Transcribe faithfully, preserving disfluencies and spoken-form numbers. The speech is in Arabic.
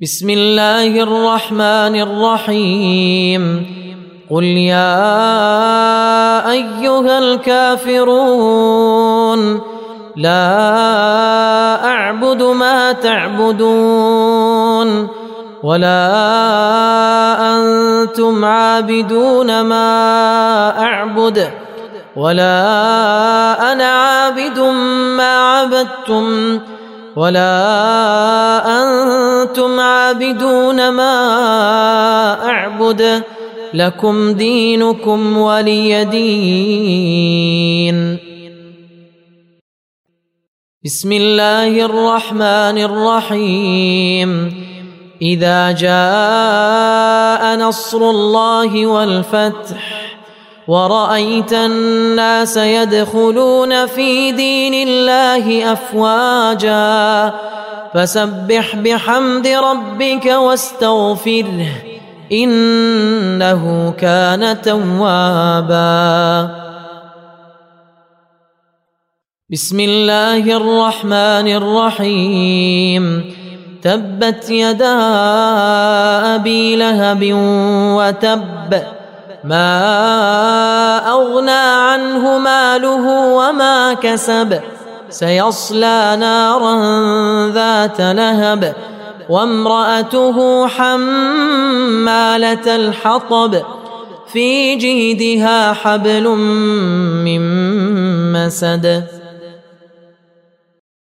بسم الله الرحمن الرحيم قل يا أيها الكافرون لا أعبد ما تعبدون ولا أنتم عابدون ما أعبد ولا أنا عابد ما عبدتم ولا أنتم عابدون ما أعبد لكم دينكم ولي دين. بسم الله الرحمن الرحيم إذا جاء نصر الله والفتح ورأيت الناس يدخلون في دين الله أفواجا فسبح بحمد ربك واستغفره إنه كان توابا. بسم الله الرحمن الرحيم تبت يدا أبي لهب وتب ما أغنى عنه ماله وما كسب سيصلى نارا ذات لهب وامرأته حمالة الحطب في جيدها حبل من مسد.